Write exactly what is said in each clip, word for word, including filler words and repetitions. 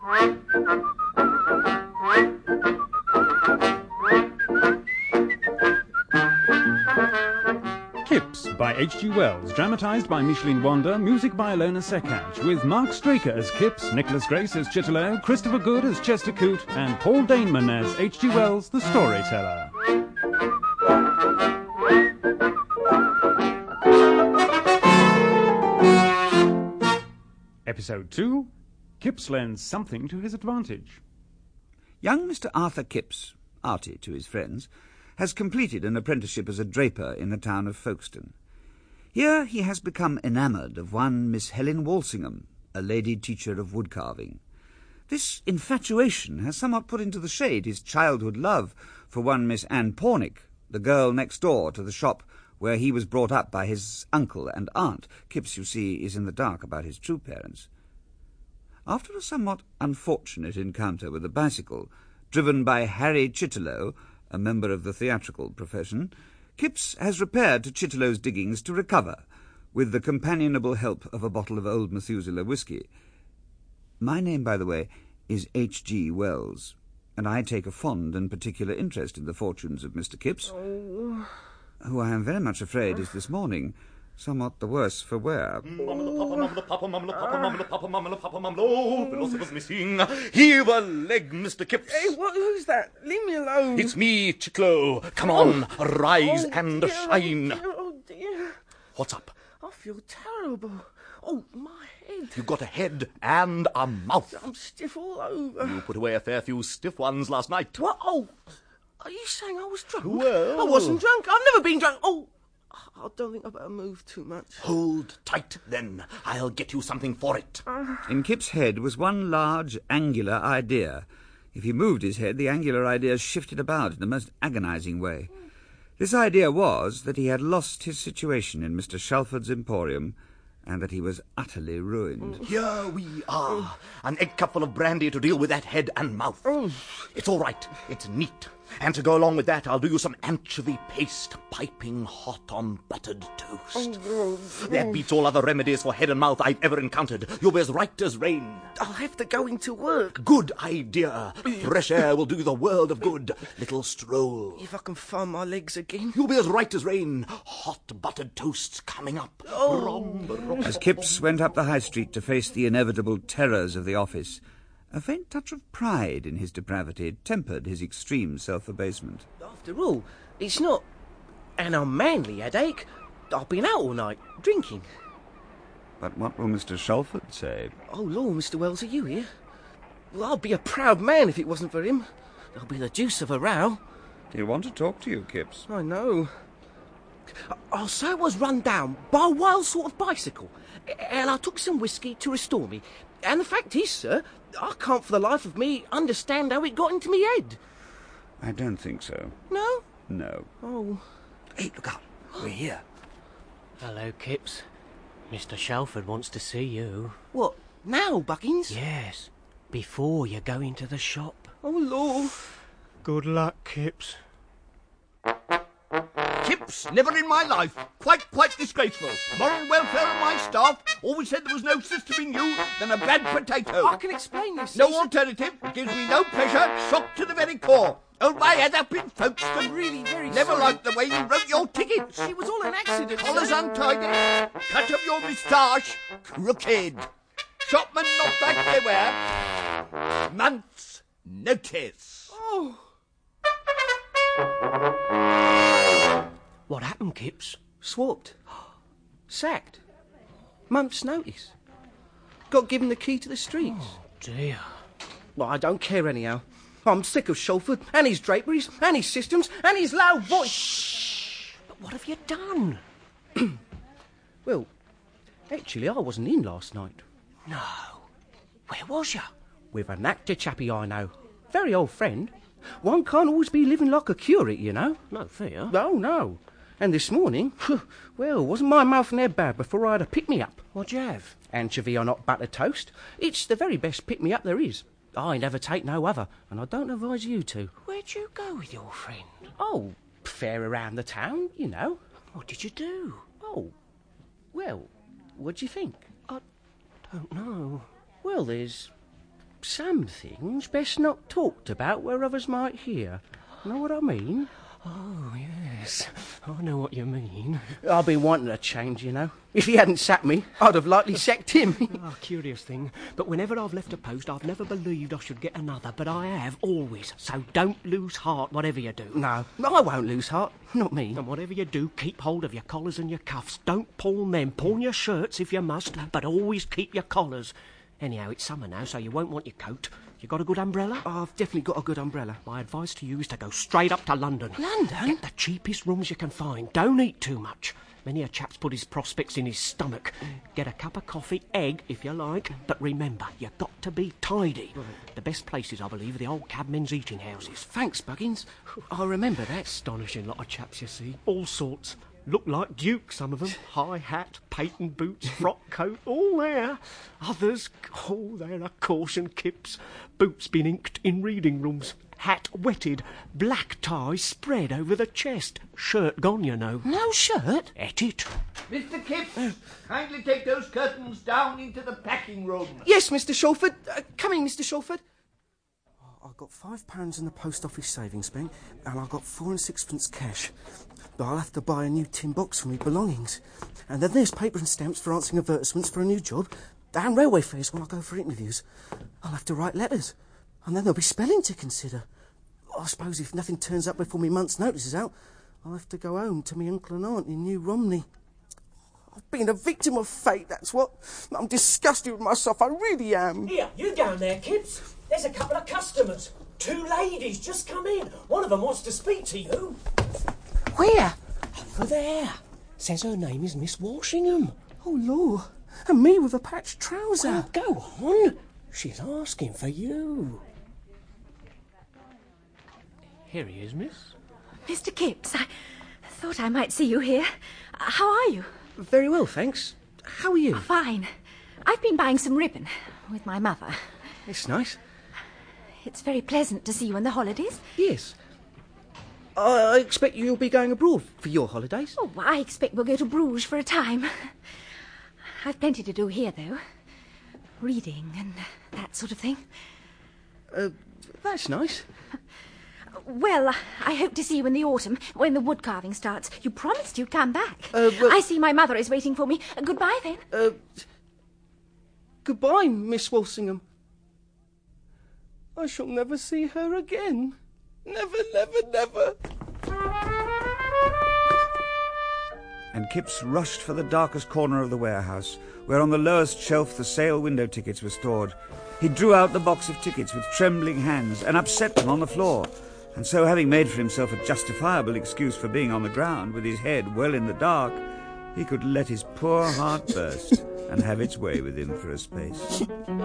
Kips by H G Wells, dramatised by Micheline Wander, music by Ilona Sekach, with Mark Straker as Kips, Nicholas Grace as Chitterlow, Christopher Good as Chester Coote, and Paul Daneman as H G Wells, the storyteller. Episode two, Kips lends something to his advantage. Young Mister Arthur Kips, Artie to his friends, has completed an apprenticeship as a draper in the town of Folkestone. Here he has become enamoured of one Miss Helen Walsingham, a lady teacher of woodcarving. This infatuation has somewhat put into the shade his childhood love for one Miss Anne Pornick, the girl next door to the shop where he was brought up by his uncle and aunt. Kips, you see, is in the dark about his true parents. After a somewhat unfortunate encounter with a bicycle, driven by Harry Chitterlow, a member of the theatrical profession, Kips has repaired to Chitterlow's diggings to recover, with the companionable help of a bottle of old Methuselah whisky. My name, by the way, is H G Wells, and I take a fond and particular interest in the fortunes of Mister Kips, oh. who I am very much afraid is this morning somewhat the worse for wear. Philosopher's missing. Heave a leg, Mister Kips. Hey, what, who's that? Leave me alone. It's me, Chitlow. Come on, oh. rise oh, and dear, shine. Oh dear, oh dear. What's up? I feel terrible. Oh, my head. You've got a head and a mouth. I'm stiff all over. You put away a fair few stiff ones last night. What? Oh, are you saying I was drunk? Well, I wasn't drunk. I've never been drunk. Oh, I don't think I better move too much. Hold tight, then. I'll get you something for it. Uh, In Kip's head was one large, angular idea. If he moved his head, the angular idea shifted about in the most agonizing way. This idea was that he had lost his situation in Mister Shalford's Emporium, and that he was utterly ruined. Here we are. An egg cupful of brandy to deal with that head and mouth. Oh. It's all right. It's neat. And to go along with that, I'll do you some anchovy paste, piping hot on buttered toast. Oh, That beats all other remedies for head and mouth I've ever encountered. You'll be as right as rain. I'll have to go into work. Good idea. Fresh air will do you the world of good. Little stroll. If I can find my legs again. You'll be as right as rain. Hot buttered toasts coming up. Oh. Rom, rom. As Kipps went up the high street to face the inevitable terrors of the office, a faint touch of pride in his depravity tempered his extreme self-abasement. After all, it's not an unmanly headache. I've been out all night, drinking. But what will Mister Shalford say? Oh, Lord, Mister Wells, are you here? Well, I'd be a proud man if it wasn't for him. There'll be the deuce of a row. He'll want to talk to you, Kipps. I know. Oh, so I was run down by a wild sort of bicycle, and I took some whiskey to restore me. And the fact is, sir, I can't for the life of me understand how it got into me head. I don't think so. No? No. Oh. Hey, look out. We're here. Hello, Kipps. Mister Shalford wants to see you. What, now, Buckins? Yes, before you go into the shop. Oh, Lord. Good luck, Kipps. Kipps, never in my life. Quite, quite disgraceful. Moral welfare of my staff. Always said there was no sister in you than a bad potato. I can explain this. No alternative. It gives me no pleasure. Shocked to the very core. Hold my head up in Folkestone. Really, very Never sorry. liked the way you wrote your tickets. It was all an accident, Collars sir. untidy. Cut of your moustache. Crooked. Shopman not like they were. Month's notice. Oh. What happened, Kipps? Swapped. Sacked. Month's notice. Got given the key to the streets. Oh, dear. Well, I don't care anyhow. I'm sick of Shalford, and his draperies, and his systems, and his loud voice. Shh! But what have you done? Well, actually, I wasn't in last night. No. Where was you? With an actor chappie I know. Very old friend. One can't always be living like a curate, you know. No fear. Oh, no. And this morning, well, wasn't my mouth and head bad before I had a pick-me-up. What'd you have? Anchovy on hot buttered toast. It's the very best pick-me-up there is. I never take no other, and I don't advise you to. Where'd you go with your friend? Oh, fair around the town, you know. What did you do? Oh, well, what do you think? I don't know. Well, there's some things best not talked about where others might hear. Know what I mean? Oh, yes. I know what you mean. I've been wanting a change, you know. If he hadn't sacked me, I'd have likely sacked him. Ah, curious thing. But whenever I've left a post, I've never believed I should get another. But I have, always. So don't lose heart, whatever you do. No, I won't lose heart. Not me. And whatever you do, keep hold of your collars and your cuffs. Don't pawn them. Pawn your shirts if you must, but always keep your collars. Anyhow, it's summer now, so you won't want your coat. You got a good umbrella? Oh, I've definitely got a good umbrella. My advice to you is to go straight up to London. London? Get the cheapest rooms you can find. Don't eat too much. Many a chap's put his prospects in his stomach. Get a cup of coffee, egg, if you like. But remember, you've got to be tidy. Right. The best places, I believe, are the old cabmen's eating houses. Thanks, Buggins. I'll remember that. Astonishing lot of chaps, you see. All sorts. Look like dukes, some of them. High hat, patent boots, frock coat, all there. Others, oh, they're a caution, Kipps. Boots been inked in reading rooms. Hat wetted. Black tie spread over the chest. Shirt gone, you know. No shirt? Et it. Mister Kipps, kindly take those curtains down into the packing room. Yes, Mister Shawford. Uh, come in, Mister Shawford. I've got five pounds in the post office savings bank, and I've got four and sixpence cash. But I'll have to buy a new tin box for me belongings. And then there's paper and stamps for answering advertisements for a new job, and railway fares when I go for interviews. I'll have to write letters, and then there'll be spelling to consider. I suppose if nothing turns up before my month's notice is out, I'll have to go home to my uncle and aunt in New Romney. I've been a victim of fate, that's what. I'm disgusted with myself, I really am. Here, you down there, Kipps. There's a couple of customers. Two ladies just come in. One of them wants to speak to you. Where? Over there. Says her name is Miss Walshingham. Oh, Lord. And me with a patched trouser. Oh, go on. She's asking for you. Here he is, miss. Mister Kipps, I thought I might see you here. Uh, how are you? Very well, thanks. How are you? Fine. I've been buying some ribbon with my mother. It's nice. It's very pleasant to see you on the holidays. Yes. I expect you'll be going abroad for your holidays. Oh, I expect we'll go to Bruges for a time. I've plenty to do here, though. Reading and that sort of thing. Uh, that's nice. Well, I hope to see you in the autumn, when the wood carving starts. You promised you'd come back. Uh, well, I see my mother is waiting for me. Uh, goodbye, then. Uh, goodbye, Miss Walsingham. I shall never see her again. Never, never, never. And Kipps rushed for the darkest corner of the warehouse, where on the lowest shelf the sale window tickets were stored. He drew out the box of tickets with trembling hands and upset them on the floor. And so, having made for himself a justifiable excuse for being on the ground with his head well in the dark, he could let his poor heart burst and have its way with him for a space.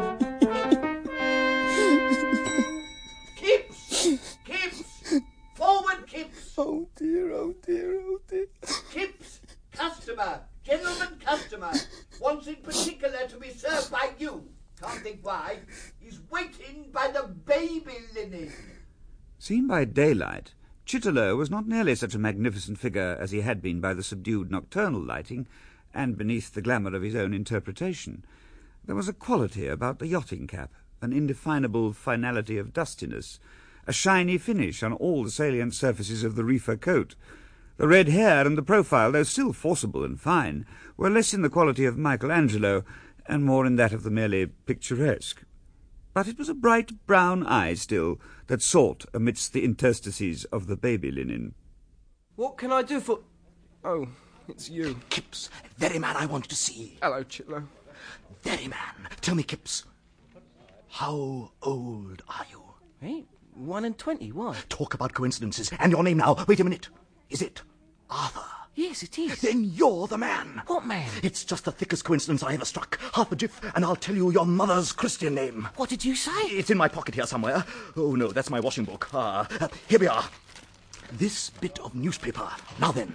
Kipps! Kipps! Forward, Kipps! Oh dear, oh dear, oh dear. Kipps, customer, gentleman customer, wants in particular to be served by you. Can't think why. He's waiting by the baby linen. Seen by daylight, Chitterlow was not nearly such a magnificent figure as he had been by the subdued nocturnal lighting, and beneath the glamour of his own interpretation. There was a quality about the yachting cap, an indefinable finality of dustiness, a shiny finish on all the salient surfaces of the reefer coat. The red hair and the profile, though still forcible and fine, were less in the quality of Michelangelo and more in that of the merely picturesque. But it was a bright brown eye still that sought amidst the interstices of the baby linen. What can I do for... Oh, it's you. Kipps, very man I want to see. Hello, Chitlow. Very man. Tell me, Kipps, how old are you? Hey, one and twenty, why? Talk about coincidences. And your name now. Wait a minute. Is it Arthur? Yes, it is. Then you're the man. What man? It's just the thickest coincidence I ever struck. Half a jiff, and I'll tell you your mother's Christian name. What did you say? It's in my pocket here somewhere. Oh, no, that's my washing book. Ah, uh, here we are. This bit of newspaper. Now then.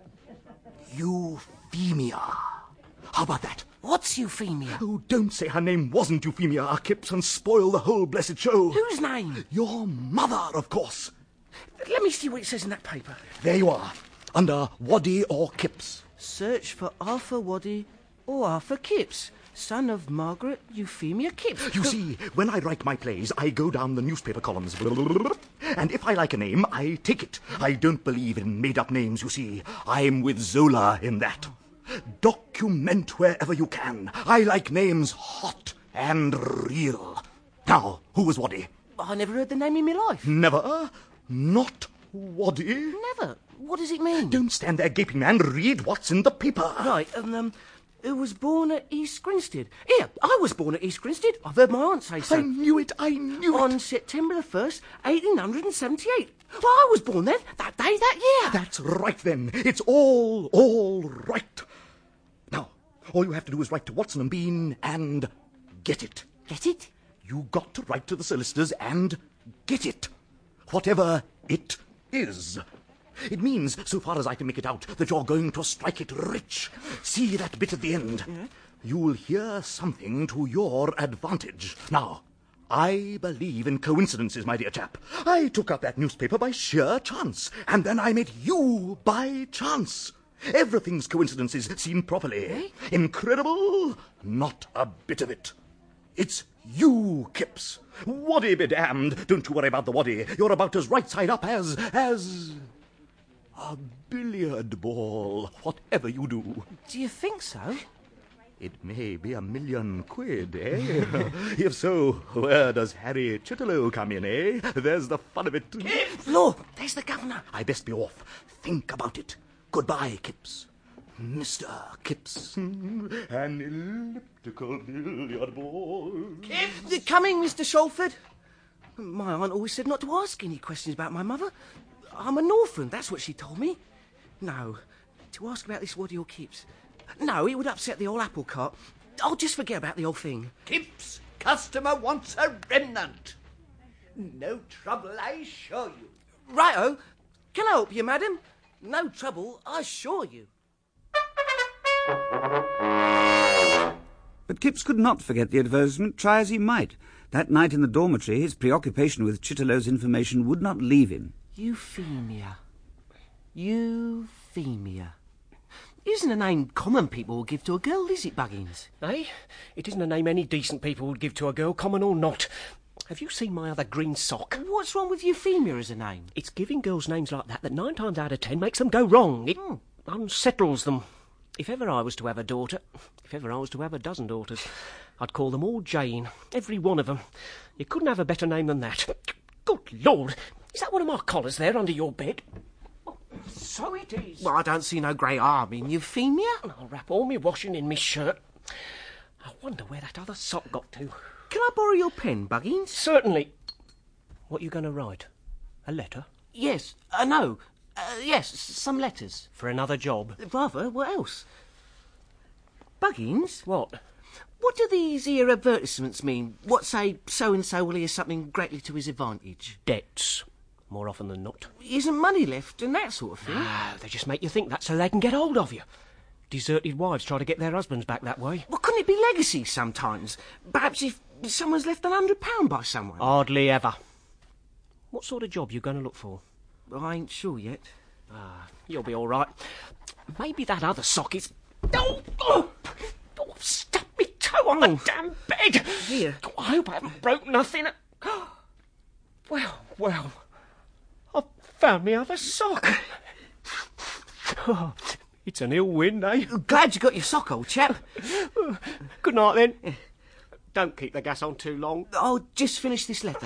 Euphemia. How about that? What's Euphemia? Oh, don't say her name wasn't Euphemia, Kipps, and spoil the whole blessed show. Whose name? Your mother, of course. Let me see what it says in that paper. There you are. Under Waddy or Kipps. Search for Arthur Waddy or Arthur Kipps. son of Margaret Euphemia Kipps. You see, when I write my plays, I go down the newspaper columns. And if I like a name, I take it. I don't believe in made-up names, you see. I'm with Zola in that. Document wherever you can. I like names hot and real. Now, who was Waddy? I never heard the name in my life. Never? Not Waddy? Never. What does it mean? Don't stand there gaping, man. Read what's in the paper. Right, and, um, who was born at East Grinstead? Here, I was born at East Grinstead. I've heard my aunt say so. I knew it, I knew it. On September the first, eighteen seventy-eight. Well, I was born then, that day, that year. That's right, then. It's all, all right. Now, all you have to do is write to Watson and Bean and get it. Get it? You got to write to the solicitors and get it. Whatever it is. It means, so far as I can make it out, that you're going to strike it rich. See that bit at the end? Yeah. You'll hear something to your advantage. Now, I believe in coincidences, my dear chap. I took up that newspaper by sheer chance, and then I met you by chance. Everything's coincidences seen properly. Eh? Incredible? Not a bit of it. It's you, Kipps. Waddy be damned. Don't you worry about the waddy. You're about as right side up as... as... a billiard ball, whatever you do. Do you think so? It may be a million quid, eh? If so, where does Harry Chitterlow come in, eh? There's the fun of it. Kipps! Lord, there's the governor. I best be off. Think about it. Goodbye, Kipps. Mister Kipps. An elliptical billiard ball. Kipps! Coming, Mister Shalford. My aunt always said not to ask any questions about my mother. I'm an orphan, that's what she told me. No, to ask about this Waddy or Kipps. No, it would upset the old apple cart. I'll just forget about the whole thing. Kipps, customer wants a remnant. No trouble, I assure you. Righto. Can I help you, madam? No trouble, I assure you. But Kipps could not forget the advertisement, try as he might. That night in the dormitory, his preoccupation with Chitterlow's information would not leave him. Euphemia. Euphemia. Isn't a name common people will give to a girl, is it, Buggins? Eh? It isn't a name any decent people would give to a girl, common or not. Have you seen my other green sock? What's wrong with Euphemia as a name? It's giving girls names like that that nine times out of ten makes them go wrong. It mm. unsettles them. If ever I was to have a daughter, if ever I was to have a dozen daughters, I'd call them all Jane, every one of them. You couldn't have a better name than that. Good Lord, is that one of my collars there under your bed? Oh, so it is. Well, I don't see no grey arm in Euphemia. I'll wrap all my washing in my shirt. I wonder where that other sock got to. Can I borrow your pen, Buggins? Certainly. What are you going to write? A letter? Yes. Uh, no. Uh, yes, some letters. For another job? Rather, what else? Buggins? What? What do these here advertisements mean? What say, so-and-so will hear something greatly to his advantage? Debts. More often than not. Isn't money left and that sort of thing? No, they just make you think that so they can get hold of you. Deserted wives try to get their husbands back that way. Well, couldn't it be legacy sometimes? Perhaps if someone's left an hundred pound by someone? Hardly ever. What sort of job you going to look for? Well, I ain't sure yet. Ah, you'll be all right. Maybe that other sock is... Oh! Oh! Oh, I've stuck me toe on the damn bed! Here. Oh, I hope I haven't broke nothing. Well, well... I've found me other sock. Oh, it's an ill wind, eh? Glad you got your sock, old chap. Good night, then. Yeah. Don't keep the gas on too long. I'll just finish this letter.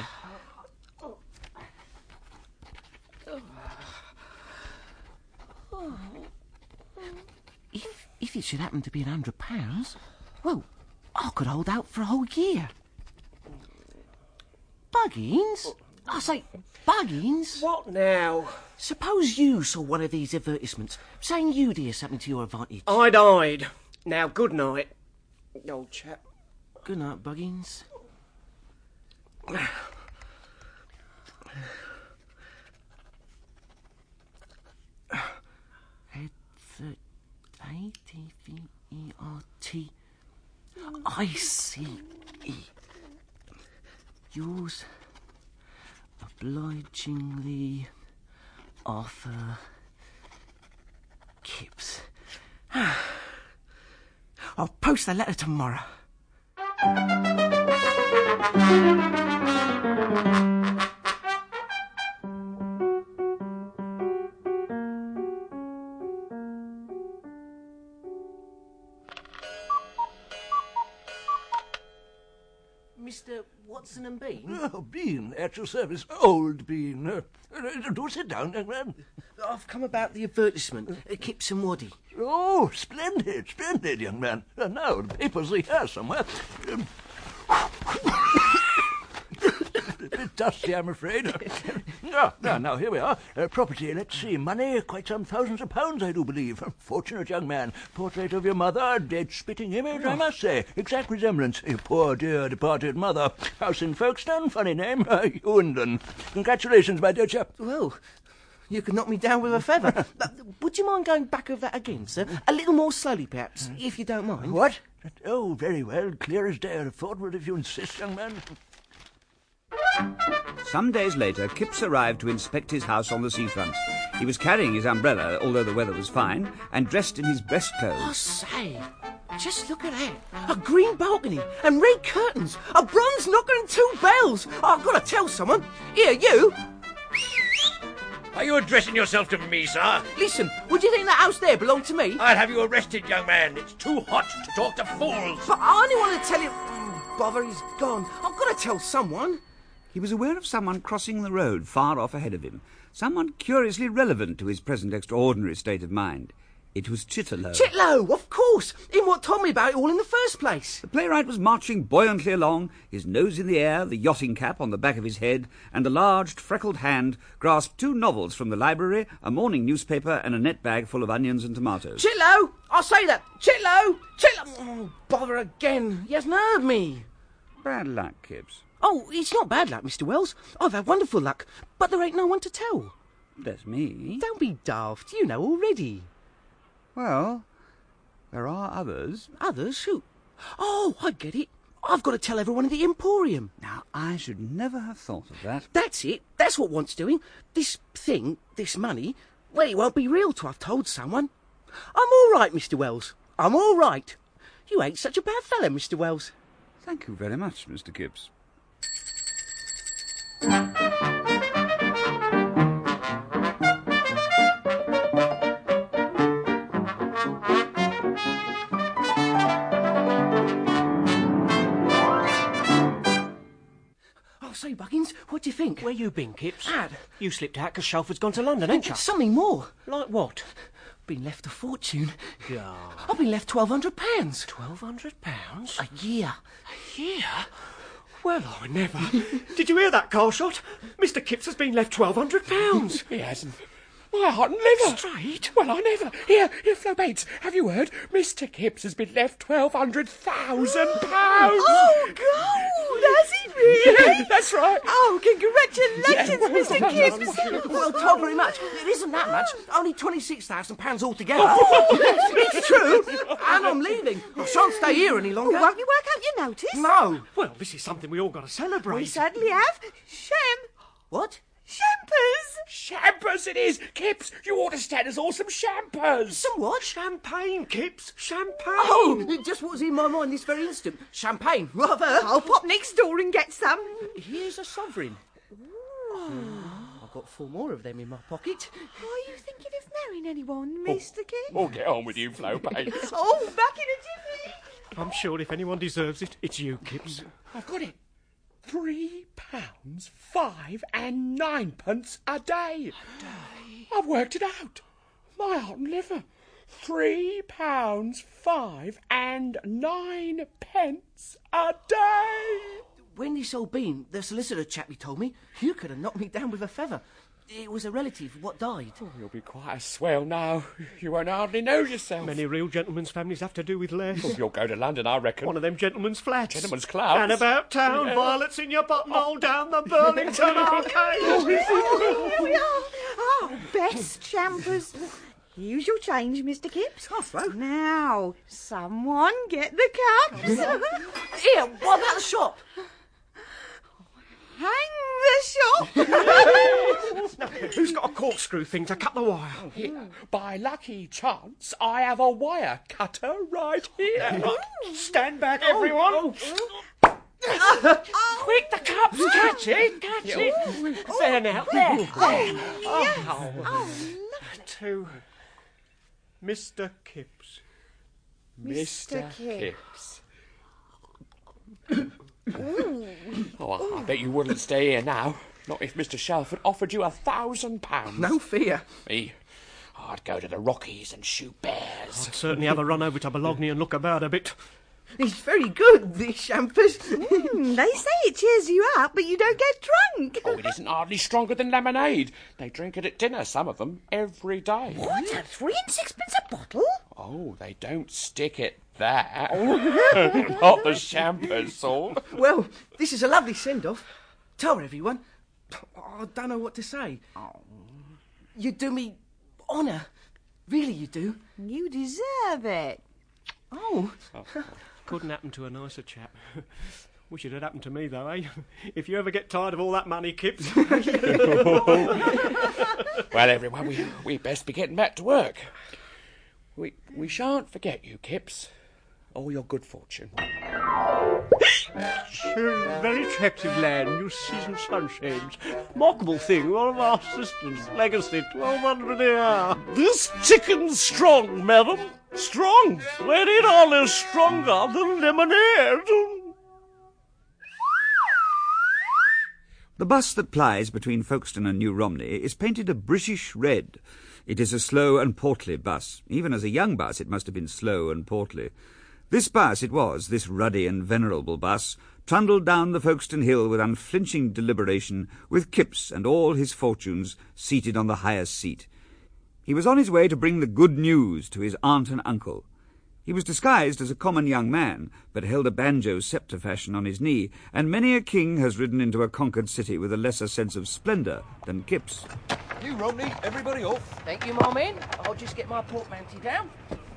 If, if it should happen to be an hundred pounds, well, I could hold out for a whole year. Buggins? I say, Buggins? What now? Suppose you saw one of these advertisements saying you'd hear something to your advantage. I died. Now, good night, old chap. Good night, Buggins. Head A T V E R T I C E. Yours obligingly, Arthur Kipps. I'll post the letter tomorrow. Mister Watson and Bean? Oh, Bean, at your service. Old Bean. Uh, uh, do sit down, young man. I've come about the advertisement, uh, Kipps and Waddy. Oh, splendid, splendid, young man. Uh, now, the papers are here somewhere. Um, a bit dusty, I'm afraid. Ah, now, now, here we are. Uh, property, let's see. Money, quite some thousands of pounds, I do believe. Fortunate young man. Portrait of your mother, dead spitting image, I must say. Exact resemblance. Your poor, dear, departed mother. House in Folkestone, funny name. Uh, Ewendon. Congratulations, my dear chap. Well, you could knock me down with a feather. But would you mind going back over that again, sir? A little more slowly, perhaps, if you don't mind. What? Oh, very well. Clear as day, I thought. Well, if you insist, young man. Some days later, Kipps arrived to inspect his house on the seafront. He was carrying his umbrella, although the weather was fine, and dressed in his best I clothes. say, just look at that. A green balcony and red curtains, a bronze knocker and two bells. Oh, I've got to tell someone. Here, you. Are you addressing yourself to me, sir? Listen, would you think that house there belonged to me? I'll have you arrested, young man. It's too hot to talk to fools. But I only want to tell you... Oh, bother, he's gone. I've got to tell someone. He was aware of someone crossing the road far off ahead of him, someone curiously relevant to his present extraordinary state of mind. It was Chitterlow. Chitlow, of course. Him what told me about it all in the first place. The playwright was marching buoyantly along, his nose in the air, the yachting cap on the back of his head, and a large, freckled hand grasped two novels from the library, a morning newspaper, and a net bag full of onions and tomatoes. Chitlow! I'll say that. Chitlow! Chitlow! Oh, bother again. He hasn't heard me. Bad luck, Kipps. Oh, it's not bad luck, Mister Wells. I've had wonderful luck, but there ain't no one to tell. That's me. Don't be daft. You know already. Well, there are others. Others? Who? Oh, I get it. I've got to tell everyone in the Emporium. Now, I should never have thought of that. That's it. That's what wants doing. This thing, this money, well, it won't be real till I've told someone. I'm all right, Mister Wells. I'm all right. You ain't such a bad fella, Mister Wells. Thank you very much, Mister Kipps. Say, Buggins, what do you think? Where you been, Kipps? Dad. You slipped out because Shelford's gone to London, ain't you? Something more. Like what? Been left a fortune. Yeah. I've been left twelve hundred pounds. Twelve hundred pounds? A year. A year? Well, I never. Did you hear that, Carshot? Mister Kipps has been left twelve hundred pounds. He hasn't. My heart and liver. Straight? Well, I never. Here, here, Flo Bates, have you heard? Mister Kipps has been left twelve hundred thousand pounds. Oh, gold, has he really? Yeah, that's right. Oh, congratulations, Yeah. Mister Kipps. Well, not very much. It isn't that much. Only twenty-six thousand pounds altogether. It's true. And I'm leaving. I shan't stay here any Oh, longer. won't you work out your notice? No. Well, this is something we all got to celebrate. We certainly have. Sham. What? Shampers. Champers it is. Kipps, you ought to stand us all some champers. Some what? Champagne, Kipps. Champagne. Oh, just what was in my mind this very instant. Champagne. Rather. I'll pop next door and get some. Here's a sovereign. I've got four more of them in my pocket. Are you thinking of marrying anyone, Mister Kipps? Oh, get on with you, Flo Bates. Oh, back in a jiffy. I'm sure if anyone deserves it, it's you, Kipps. I've got it. Three pounds, five and ninepence a day. A day? I've worked it out. My heart and liver. Three pounds, five and nine pence a day. When this all been, the solicitor chappie told me, you could have knocked me down with a feather. It was a relative what died. Oh, you'll be quite a swell now. You won't hardly know yourself. Many real gentlemen's families have to do with less. Oh, you'll go to London, I reckon. One of them gentlemen's flats. Gentlemen's clubs. And about town, Yeah. violets in your buttonhole down the Burlington Arcade. Oh, here we are. Oh, best champers. Here's your change, Mister Kipps. Now, someone get the cups. Here, what about the shop? Hang shop. Who's got a corkscrew thing to cut the wire? Here, by lucky chance, I have a wire cutter right here. Stand back, everyone. Quick, the cups! Catch it! Catch it! There now, there. there. Oh, Oh, to Mister Kipps. Mister Kipps. Oh, I bet you wouldn't stay here now. Not if Mister Shelford offered you a thousand pounds. No fear. Me, I'd go to the Rockies and shoot bears. I'd certainly have a run over to Bologna and look about a bit. He's very good, this champers. Mm, they say it cheers you up, but you don't get drunk. Oh, it isn't hardly stronger than lemonade. They drink it at dinner, some of them, every day. What, at three and sixpence a bottle? Oh, they don't stick it there. Not the champers sort. Well, this is a lovely send-off. Tell everyone. I don't know what to say. You do me honour. Really, you do. You deserve it. Oh. oh. Couldn't happen to a nicer chap. Wish it had happened to me, though, eh? If you ever get tired of all that money, Kipps. Well, everyone, we we best be getting back to work. We we shan't forget you, Kipps, or your good fortune. Very attractive land, new season sunshades. Remarkable thing, one of our sisters, legacy, twelve hundred a year. This chicken's strong, madam. Strong. Very dollars stronger than lemonade. The bus that plies between Folkestone and New Romney is painted a British red. It is a slow and portly bus. Even as a young bus, it must have been slow and portly. This bus it was, this ruddy and venerable bus, trundled down the Folkestone hill with unflinching deliberation, with Kipps and all his fortunes seated on the highest seat. He was on his way to bring the good news to his aunt and uncle. He was disguised as a common young man, but held a banjo sceptre fashion on his knee, and many a king has ridden into a conquered city with a lesser sense of splendour than Kipps. New Romney, everybody off. Thank you, my men. I'll just get my portmanteau down.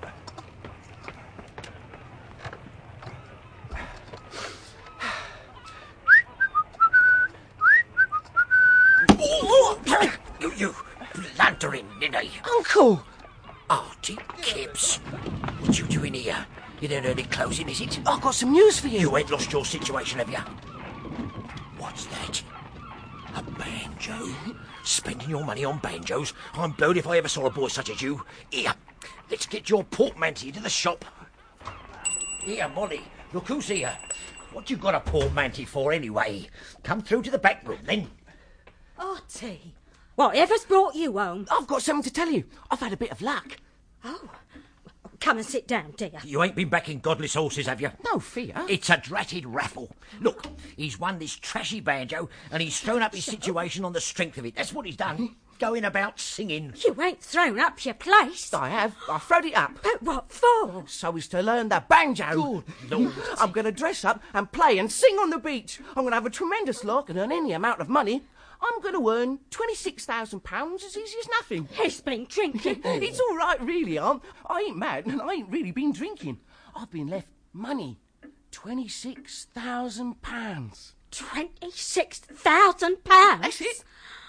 You, you blundering ninny. Uncle! Artie Kipps. What you doing here? You don't early closing, is it? I've got some news for you. You ain't lost your situation, have you? What's that? A banjo? Spending your money on banjos? I'm blowed if I ever saw a boy such as you. Here, let's get your portmanteau to the shop. Here, Molly, look who's here. What you got a portmanteau for, anyway? Come through to the back room, then. Artie, whatever's brought you home? I've got something to tell you. I've had a bit of luck. Oh, come and sit down, dear. You ain't been backing godless horses, have you? No fear. It's a dratted raffle. Look, he's won this trashy banjo, and he's thrown up his situation on the strength of it. That's what he's done. Going about singing. You ain't thrown up your place. I have. I throwed it up. But what for? So as to learn the banjo. Good Lord. I'm going to dress up and play and sing on the beach. I'm going to have a tremendous lark and earn any amount of money. I'm going to earn twenty-six thousand pounds as easy as nothing. He's been drinking. It's all right, really, Aunt. I ain't mad, and I ain't really been drinking. I've been left money. twenty-six thousand pounds. twenty-six thousand pounds? That's it.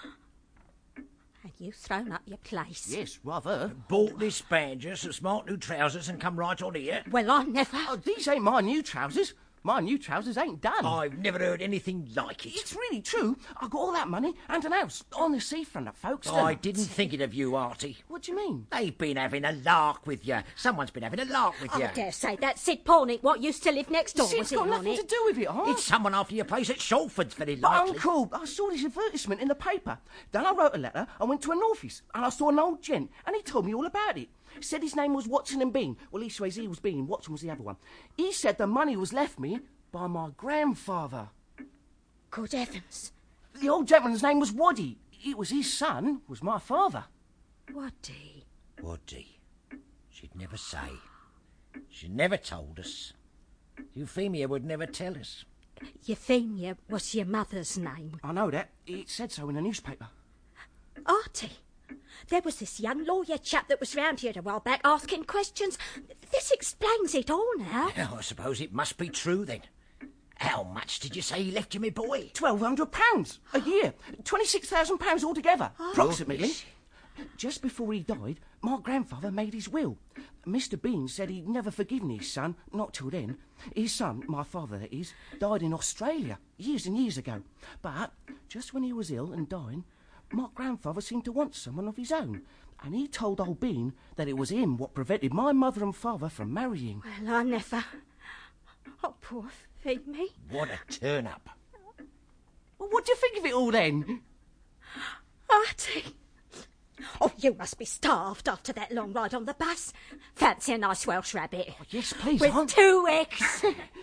Have you thrown up your place? Yes, rather. Bought this banjo, some smart new trousers, and come right on here. Well, I never... Oh, these ain't my new trousers. My new trousers ain't done. I've never heard anything like it. It's really true. I got all that money and an house on the seafront at Folkestone. I didn't think it of you, Artie. What do you mean? They've been having a lark with you. Someone's been having a lark with you. I dare say that's Sid Pornick, what used to live next door, Sid's was it, got nothing Ronnie? to do with it, Aunt. It's someone after your place at Shalford's, very But, likely. Uncle, I saw this advertisement in the paper. Then I wrote a letter. I went to an office and I saw an old gent and he told me all about it. Said his name was Watson and Bean. Well, leastways he was Bean. Watson was the other one. He said the money was left me by my grandfather. Good heavens. The old gentleman's name was Waddy. It was his son, was my father. Waddy? Waddy. She'd never say. She never told us. Euphemia would never tell us. Euphemia was your mother's name. I know that. It said so in the newspaper. Artie, there was this young lawyer chap that was round here a while back asking questions. This explains it all now. Now, I suppose it must be true, then. How much did you say he left you, my boy? Twelve hundred pounds a year. Twenty-six thousand pounds altogether, Oh, approximately. yes. Just before he died, my grandfather made his will. Mister Bean said he'd never forgiven his son, not till then. His son, my father that is, died in Australia years and years ago. But just when he was ill and dying, my grandfather seemed to want someone of his own. And he told old Bean that it was him what prevented my mother and father from marrying. Well, I never... Oh, poor thing, me. What a turn-up. Well, what do you think of it all then? Artie. Oh, you must be starved after that long ride on the bus. Fancy a nice Welsh rabbit. Oh, yes, please, With Aunt. two eggs.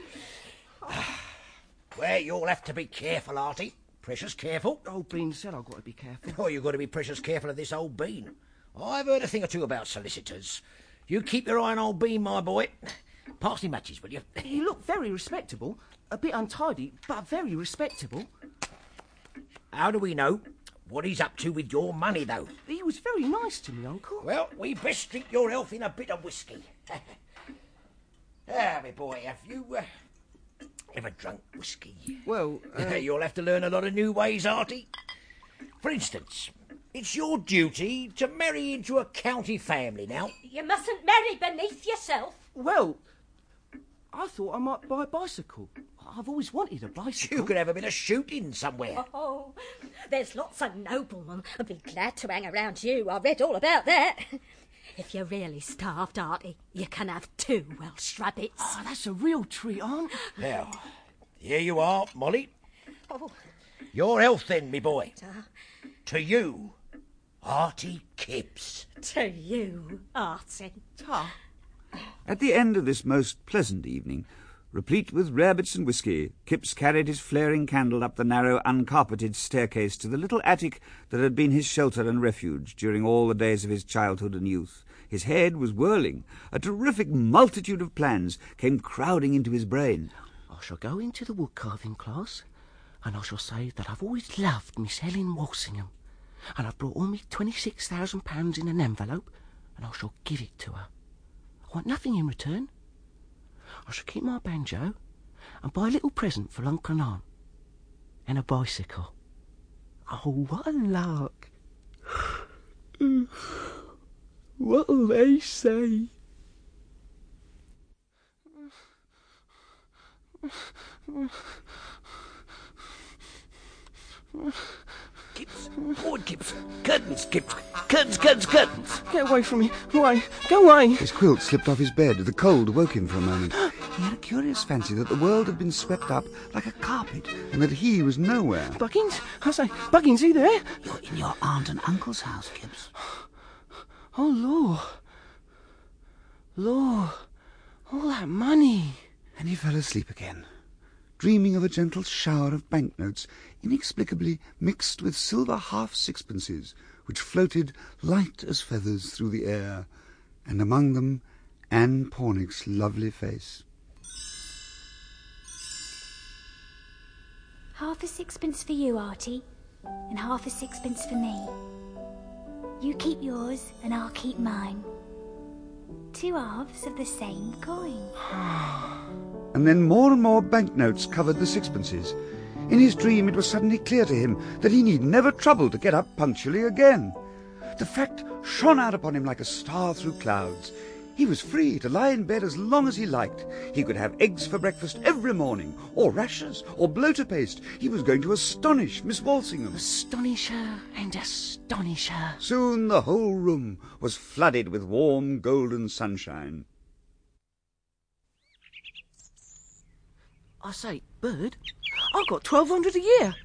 Well, you'll have to be careful, Artie. Precious careful. Old Bean said I've got to be careful. Oh, you've got to be precious careful of this old Bean. I've heard a thing or two about solicitors. You keep your eye on old Bean, my boy. Pass me matches, will you? He looked very respectable. A bit untidy, but very respectable. How do we know what he's up to with your money, though? He was very nice to me, Uncle. Well, we best drink your health in a bit of whiskey. Ah, my boy, have you uh, ever drunk whiskey? Well, uh... You'll have to learn a lot of new ways, Artie. For instance, it's your duty to marry into a county family now. You mustn't marry beneath yourself. Well, I thought I might buy a bicycle. I've always wanted a bicycle. You could have a bit of shooting somewhere. Oh, there's lots of noblemen who'd be glad to hang around you. I read all about that. If you're really starved, Artie, you can have two Welsh rabbits. Oh, that's a real treat, Aunt. Now, here you are, Molly. Oh. Your health then, me boy. Uh, to you, Artie Kipps. To you, Artie. Ta. At the end of this most pleasant evening, replete with rarebits and whisky, Kipps carried his flaring candle up the narrow, uncarpeted staircase to the little attic that had been his shelter and refuge during all the days of his childhood and youth. His head was whirling. A terrific multitude of plans came crowding into his brain. I shall go into the woodcarving class, and I shall say that I've always loved Miss Helen Walsingham, and I've brought all me twenty-six thousand pounds in an envelope, and I shall give it to her. I want nothing in return. I shall keep my banjo and buy a little present for Uncle and Aunt. And a bicycle. Oh, what a lark. What'll they say? Kipps, forward, Kipps. Curtains, Kipps. Curtains, curtains, curtains. Get away from me. Away. Go away. His quilt slipped off his bed. The cold woke him for a moment. He had a curious fancy that the world had been swept up like a carpet and that he was nowhere. Buggins? I say, Buggins, are you there? You're in your aunt and uncle's house, Kipps. Oh, Lord. Lord. All that money. And he fell asleep again, dreaming of a gentle shower of banknotes inexplicably mixed with silver half-sixpences, which floated light as feathers through the air, and among them Anne Pornick's lovely face. Half a sixpence for you, Artie, and half a sixpence for me. You keep yours, and I'll keep mine. Two halves of the same coin. And then more and more banknotes covered the sixpences. In his dream it was suddenly clear to him that he need never trouble to get up punctually again. The fact shone out upon him like a star through clouds. He was free to lie in bed as long as he liked. He could have eggs for breakfast every morning, or rashers, or bloater paste. He was going to astonish Miss Walsingham. Astonish her and astonish her. Soon the whole room was flooded with warm golden sunshine. I say, Bird, I've got twelve hundred a year.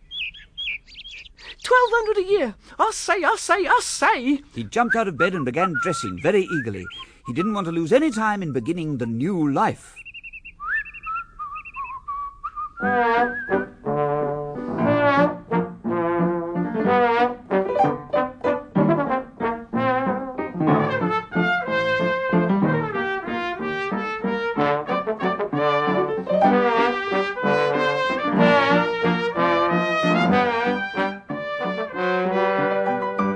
Twelve hundred a year. I say, I say, I say. He jumped out of bed and began dressing very eagerly. He didn't want to lose any time in beginning the new life.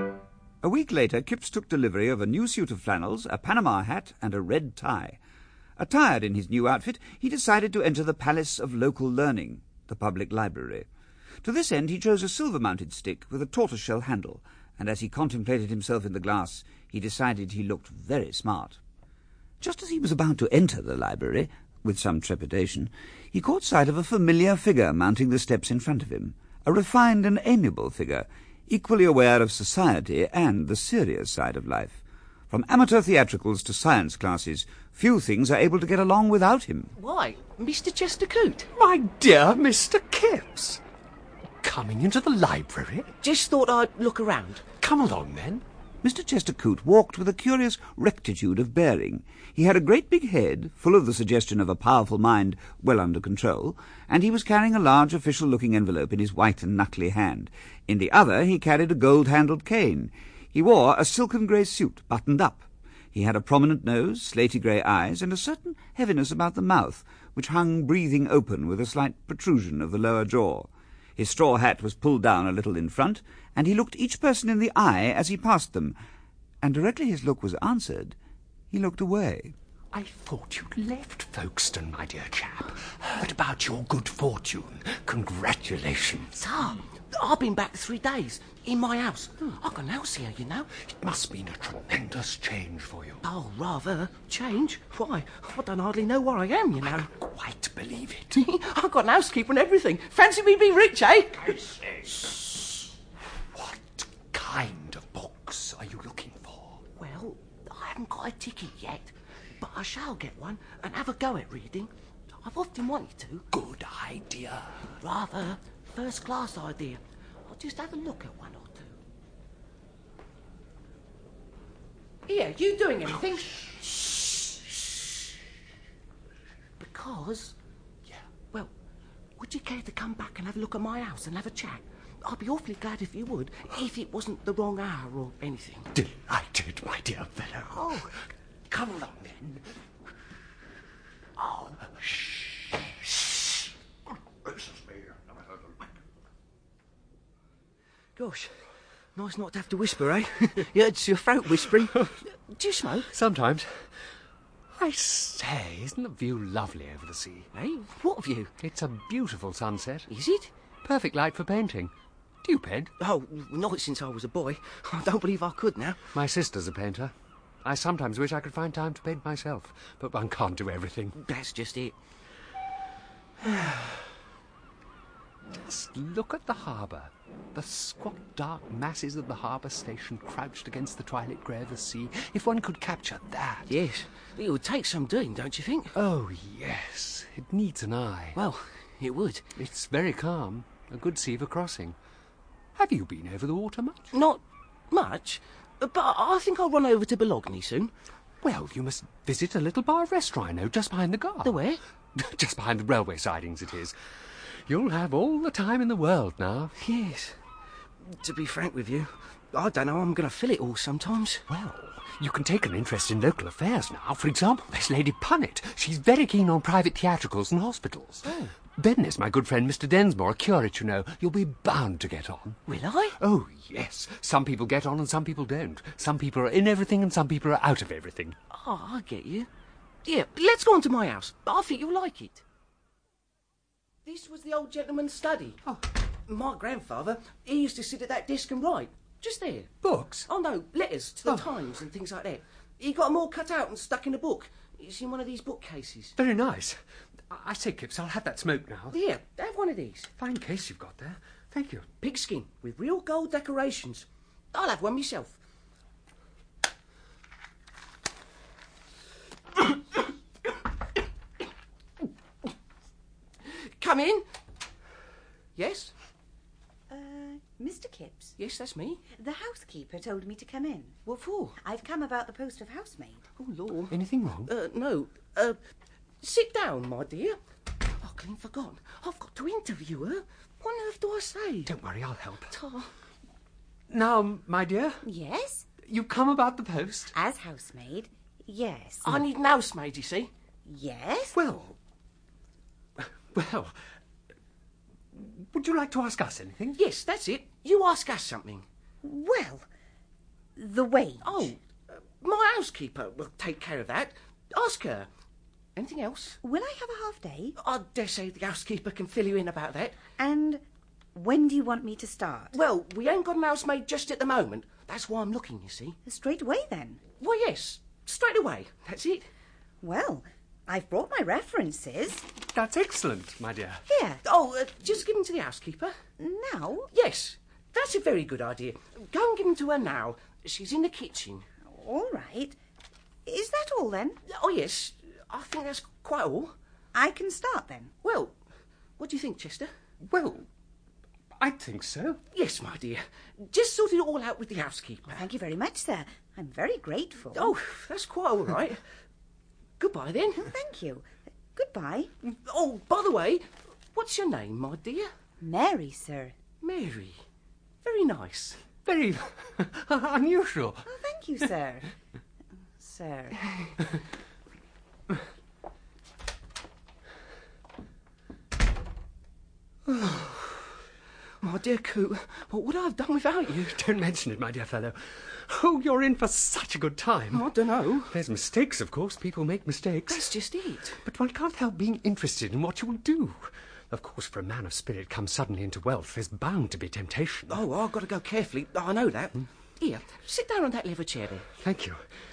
A week later, Kipps took delivery of a new suit of flannels, a Panama hat, and a red tie. Attired in his new outfit, he decided to enter the Palace of Local Learning, the public library. To this end he chose a silver-mounted stick with a tortoiseshell handle, and as he contemplated himself in the glass, he decided he looked very smart. Just as he was about to enter the library, with some trepidation, he caught sight of a familiar figure mounting the steps in front of him, a refined and amiable figure, equally aware of society and the serious side of life. From amateur theatricals to science classes, few things are able to get along without him. Why, Mister Chester Coote? My dear Mister Kipps. Coming into the library? Just thought I'd look around. Come along, then. Mister Chester Coote walked with a curious rectitude of bearing. He had a great big head, full of the suggestion of a powerful mind well under control, and he was carrying a large official-looking envelope in his white and knuckly hand. In the other he carried a gold-handled cane. He wore a silken grey suit, buttoned up. He had a prominent nose, slaty grey eyes, and a certain heaviness about the mouth, which hung breathing open with a slight protrusion of the lower jaw. His straw hat was pulled down a little in front, and he looked each person in the eye as he passed them, and directly his look was answered, he looked away. I thought you'd left Folkestone, my dear chap. Heard about your good fortune. Congratulations. Sir, I've been back three days, in my house. I can now see her, you know. It must mean a tremendous change for you. Oh, rather. Change? Why, I don't hardly know where I am, you know. I quite believe it. I've got an housekeeper and everything. Fancy me being rich, eh? What kind of books are you looking for? Well, I haven't got a ticket yet, but I shall get one and have a go at reading. I've often wanted to. Good idea. Rather. First-class idea. I'll just have a look at one or two. Here, you doing anything? Because... Yeah. Well, would you care to come back and have a look at my house and have a chat? I'd be awfully glad if you would, if it wasn't the wrong hour or anything. Delighted, my dear fellow. Oh, come along, then. Oh, shh. Gosh, nice not to have to whisper, eh? Yeah, it's your throat whispering. Do you smoke? Sometimes. I say, isn't the view lovely over the sea? Eh? What view? It's a beautiful sunset. Is it? Perfect light for painting. Do you paint? Oh, not since I was a boy. I don't believe I could now. My sister's a painter. I sometimes wish I could find time to paint myself, but one can't do everything. That's just it. Just look at the harbour. The squat, dark masses of the harbour station crouched against the twilight grey of the sea. If one could capture that... Yes. It would take some doing, don't you think? Oh, yes. It needs an eye. Well, it would. It's very calm. A good sea for crossing. Have you been over the water much? Not much, but I think I'll run over to Bologna soon. Well, you must visit a little bar restaurant I know just behind the guard. The where? Just behind the railway sidings it is. You'll have all the time in the world now. Yes. To be frank with you, I don't know how I'm going to fill it all sometimes. Well, you can take an interest in local affairs now. For example, there's Lady Punnet. She's very keen on private theatricals and hospitals. Oh. Then there's my good friend Mister Densmore, a curate, you know. You'll be bound to get on. Will I? Oh, yes. Some people get on and some people don't. Some people are in everything and some people are out of everything. Oh, I get you. Yeah, let's go on to my house. I think you'll like it. This was the old gentleman's study. Oh. My grandfather, he used to sit at that desk and write. Just there. Books? Oh, no, letters to the Oh. Times and things like that. He got them all cut out and stuck in a book. It's in one of these bookcases. Very nice. I, I say, Kipps, I'll have that smoke now. Here, have one of these. Fine case you've got there. Thank you. Pigskin with real gold decorations. I'll have one myself. Come in. Yes? Uh, Mister Kipps? Yes, that's me. The housekeeper told me to come in. What for? I've come about the post of housemaid. Oh, Lord. Anything wrong? Uh, no. Uh, sit down, my dear. I clean forgotten. I've got to interview her. What on earth do I say? Don't worry, I'll help. Oh. Now, my dear, Yes? you've come about the post? As housemaid, yes. I need an housemaid, you see. Yes? Well, well, would you like to ask us anything? Yes, that's it. You ask us something. Well, the wage. Oh, uh, my housekeeper will take care of that. Ask her. Anything else? Will I have a half day? I dare say the housekeeper can fill you in about that. And when do you want me to start? Well, we ain't got an housemaid just at the moment. That's why I'm looking, you see. Straight away, then? Well, yes. Straight away. That's it. Well, I've brought my references. That's excellent, my dear. Here. Oh, uh, just give them to the housekeeper. Now? Yes. That's a very good idea. Go and give them to her now. She's in the kitchen. All right. Is that all, then? Oh, yes. I think that's quite all. I can start, then? Well, what do you think, Chester? Well, I think so. Yes, my dear. Just sort it all out with the housekeeper. Thank you very much, sir. I'm very grateful. Oh, that's quite all right. Goodbye, then. Oh, thank you. Goodbye. Oh, by the way, what's your name, my dear? Mary, sir. Mary. Very nice. Very unusual. Oh, thank you, sir. Sir. My dear Coot, what would I have done without you? Don't mention it, my dear fellow. Oh, you're in for such a good time. I don't know. There's mistakes, of course. People make mistakes. That's just it. But one can't help being interested in what you will do. Of course, for a man of spirit come suddenly into wealth, there's bound to be temptation. Oh, I've got to go carefully. I know that. Hmm? Here, sit down on that leather chair there. Thank you.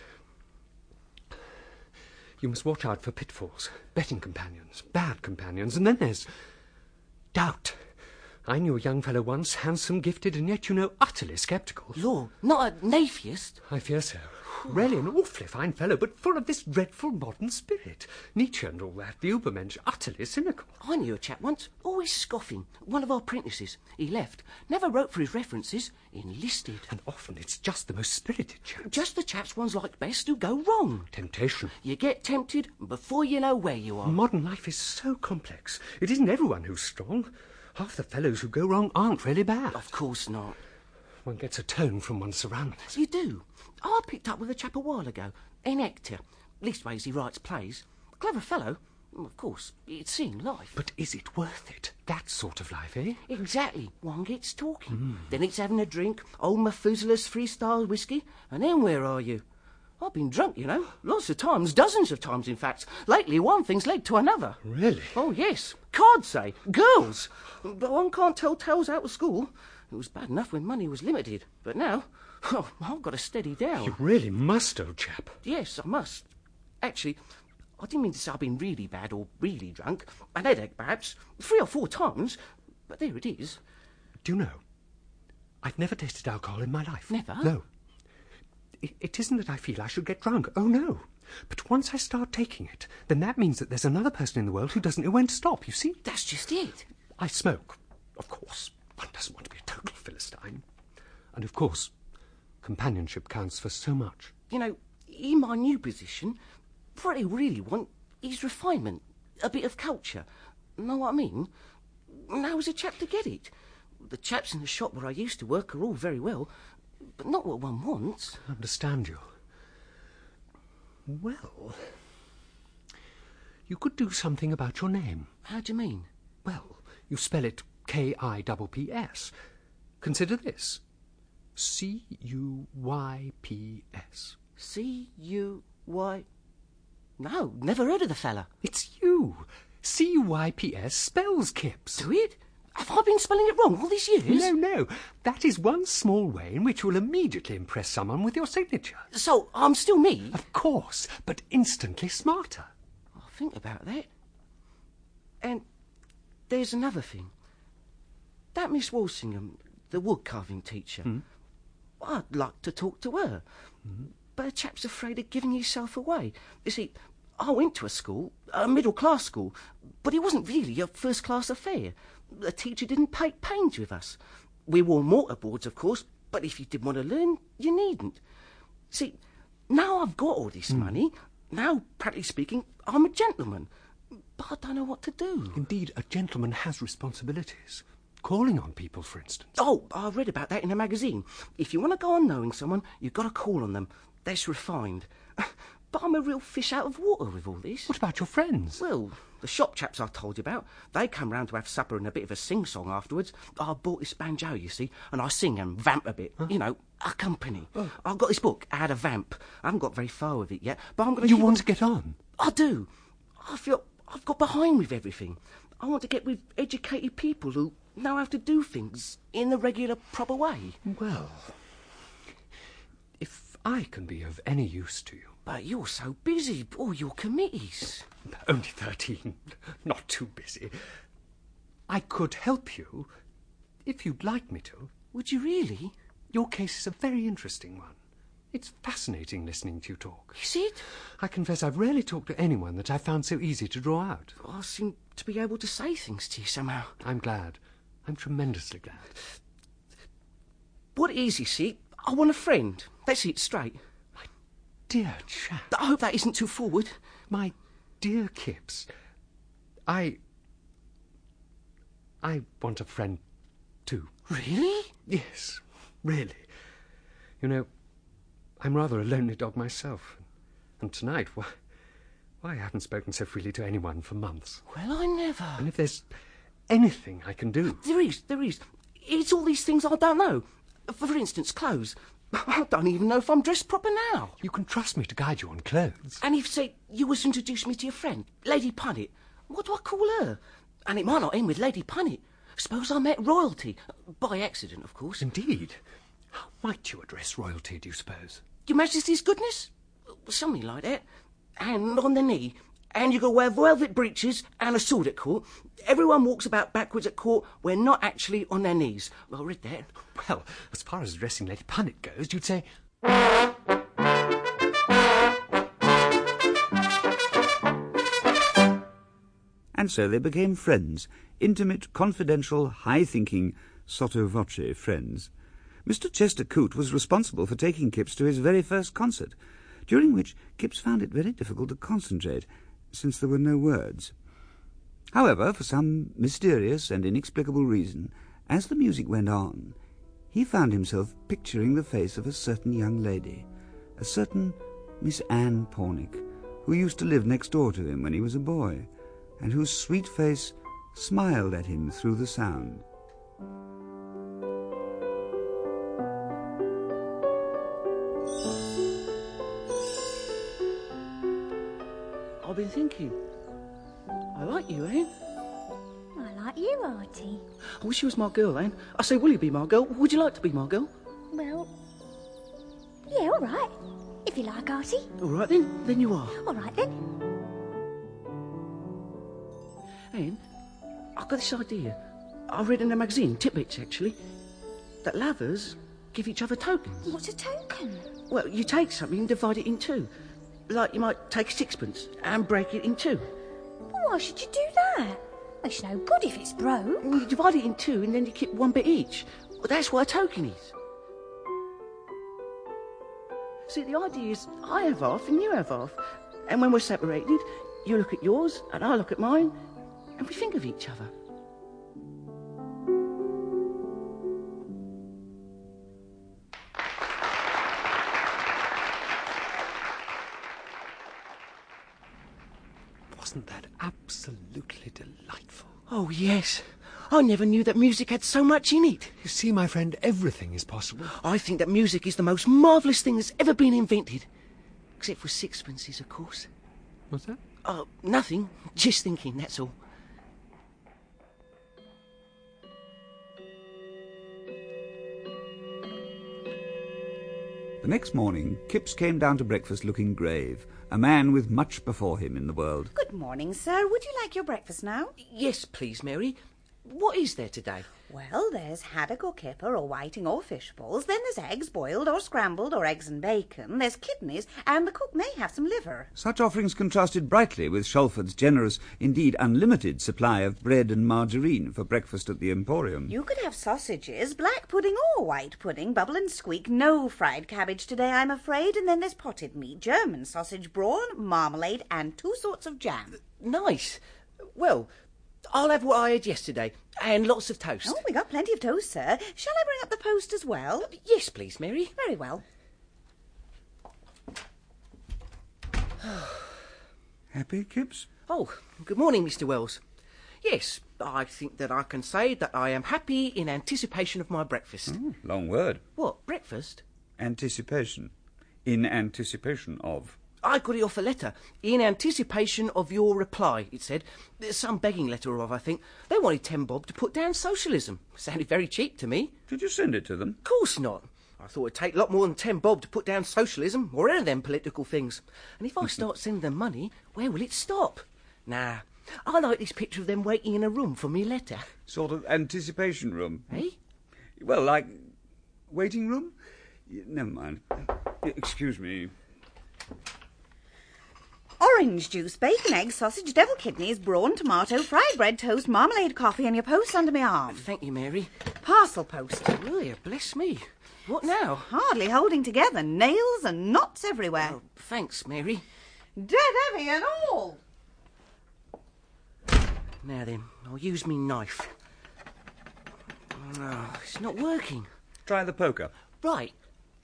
You must watch out for pitfalls, betting companions, bad companions, and then there's doubt. I knew a young fellow once, handsome, gifted, and yet, you know, utterly sceptical. Law, not an atheist? I fear so. Really an awfully fine fellow, but full of this dreadful modern spirit. Nietzsche and all that, the Übermensch, utterly cynical. I knew a chap once, always scoffing. One of our apprentices. He left, never wrote for his references, enlisted. And often it's just the most spirited chaps. Just the chaps one's like best who go wrong. Temptation. You get tempted before you know where you are. Modern life is so complex. It isn't everyone who's strong. Half the fellows who go wrong aren't really bad. Of course not. One gets a tone from one's surroundings. You do. I picked up with a chap a while ago, an actor. Leastways, he writes plays. Clever fellow. Of course, it's seeing life. But is it worth it? That sort of life, eh? Exactly. One gets talking. Mm. Then it's having a drink, old Methuselah's freestyle whiskey, and then where are you? I've been drunk, you know. Lots of times, dozens of times, in fact. Lately, one thing's led to another. Really? Oh, yes. Cards, say. Girls. But one can't tell tales out of school. It was bad enough when money was limited. But now, oh, I've got to steady down. You really must, old chap. Yes, I must. Actually, I didn't mean to say I've been really bad or really drunk. An headache, perhaps. Three or four times. But there it is. Do you know, I've never tasted alcohol in my life. Never? No. It, it isn't that I feel I should get drunk. Oh, no. But once I start taking it, then that means that there's another person in the world who doesn't know when to stop, you see? That's just it. I smoke, of course. One doesn't want to be a total Philistine. And, of course, companionship counts for so much. You know, in my new position, what I really want is refinement, a bit of culture. Know what I mean? Now's a chap to get it. The chaps in the shop where I used to work are all very well, but not what one wants. I understand you. Well, you could do something about your name. How do you mean? Well, you spell it K I P P S. Consider this. C U Y P S. C U Y... No, never heard of the fella. It's you. C U Y P S spells Kipps. Do it? Have I been spelling it wrong all these years? No, no. That is one small way in which you will immediately impress someone with your signature. So, I'm still me? Of course, but instantly smarter. I'll think about that. And there's another thing. That Miss Walsingham, the wood-carving teacher, mm. I'd like to talk to her. Mm. But a chap's afraid of giving himself away. You see, I went to a school, a middle-class school, but it wasn't really a first-class affair. The teacher didn't take pains with us. We wore mortarboards, of course, but if you didn't want to learn, you needn't. See, now I've got all this mm. money, now, practically speaking, I'm a gentleman, but I don't know what to do. Indeed, a gentleman has responsibilities. Calling on people, for instance. Oh, I read about that in a magazine. If you want to go on knowing someone, you've got to call on them. That's refined. But I'm a real fish out of water with all this. What about your friends? Well, the shop chaps I told you about, they come round to have supper and a bit of a sing-song afterwards. I bought this banjo, you see, and I sing and vamp a bit. Huh? You know, accompany. Oh. I've got this book, How to Vamp. I haven't got very far with it yet, but I'm going to... You want on. to get on? I do. I feel I've got behind with everything. I want to get with educated people who know how to do things in the regular, proper way. Well, if I can be of any use to you... But you're so busy, all your committees. Only thirteen, not too busy. I could help you, if you'd like me to. Would you really? Your case is a very interesting one. It's fascinating listening to you talk. Is it? I confess I've rarely talked to anyone that I found so easy to draw out. I seem to be able to say things to you somehow. I'm glad. I'm tremendously glad. What it is, you see, I want a friend. That's it, straight. My dear chap. I hope that isn't too forward. My dear Kipps, I... I want a friend, too. Really? Yes, really. You know, I'm rather a lonely dog myself. And tonight, why, why I haven't spoken so freely to anyone for months. Well, I never. And if there's anything I can do... There is, there is. It's all these things I don't know. For instance, clothes. I don't even know if I'm dressed proper now. You can trust me to guide you on clothes. And if, say, you was to introduce me to your friend, Lady Punnet, what do I call her? And it might not end with Lady Punnet. Suppose I met royalty. By accident, of course. Indeed. How might you address royalty, do you suppose? Your Majesty's goodness? Something like that. And on the knee. And you got to wear velvet breeches and a sword at court. Everyone walks about backwards at court. We're not actually on their knees. Well, read that. Well, as far as addressing Lady Punnet goes, you'd say... And so they became friends, intimate, confidential, high-thinking, sotto voce friends. Mister Chester Coote was responsible for taking Kipps to his very first concert, during which Kipps found it very difficult to concentrate, since there were no words. However, for some mysterious and inexplicable reason, as the music went on, he found himself picturing the face of a certain young lady, a certain Miss Anne Pornick, who used to live next door to him when he was a boy, and whose sweet face smiled at him through the sound. I've been thinking. I like you, Anne. I like you, Artie. I wish you was my girl, Anne. I say, will you be my girl? Would you like to be my girl? Well, yeah, all right. If you like, Artie. All right, then. Then you are. All right, then. Anne, I've got this idea. I read in a magazine, Titbits actually, that lovers give each other tokens. What's a token? Well, you take something and divide it in two. Like you might take a sixpence and break it in two. Well, why should you do that? It's no good if it's broke. You divide it in two and then you keep one bit each. Well, that's what a token is. See, the idea is I have half and you have half. And when we're separated, you look at yours and I look at mine, and we think of each other. Wasn't that absolutely delightful? Oh, yes. I never knew that music had so much in it. You see, my friend, everything is possible. I think that music is the most marvellous thing that's ever been invented. Except for sixpences, of course. What's that? Oh, nothing. Just thinking, that's all. The next morning, Kipps came down to breakfast looking grave, a man with much before him in the world. Good morning, sir. Would you like your breakfast now? Yes, please, Mary. What is there today? Well, there's haddock or kipper or whiting or fish balls. Then there's eggs boiled or scrambled or eggs and bacon. There's kidneys, and the cook may have some liver. Such offerings contrasted brightly with Shalford's generous, indeed unlimited, supply of bread and margarine for breakfast at the Emporium. You could have sausages, black pudding or white pudding, bubble and squeak. No fried cabbage today, I'm afraid. And then there's potted meat, German sausage, brawn, marmalade, and two sorts of jam. Nice. Well, I'll have what I had yesterday, and lots of toast. Oh, we got plenty of toast, sir. Shall I bring up the post as well? Yes, please, Mary. Very well. Happy, Kipps? Oh, good morning, Mister Wells. Yes, I think that I can say that I am happy in anticipation of my breakfast. Oh, long word. What, breakfast? Anticipation. In anticipation of. I got it off a letter. In anticipation of your reply, it said. There's some begging letter of, I think. They wanted ten bob to put down socialism. Sounded very cheap to me. Did you send it to them? Of course not. I thought it'd take a lot more than ten bob to put down socialism or any of them political things. And if I start sending them money, where will it stop? Nah, I like this picture of them waiting in a room for me letter. Sort of anticipation room. Eh? Well, like waiting room? Y- Never mind. Y- Excuse me. Orange juice, bacon, eggs, sausage, devil kidneys, brawn, tomato, fried bread, toast, marmalade, coffee, and your post under my arm. Thank you, Mary. Parcel post. Oh, yeah, bless me. What now? Hardly holding together. Nails and knots everywhere. Oh, thanks, Mary. Dead heavy and all. Now then, I'll use me knife. Oh, it's not working. Try the poker. Right.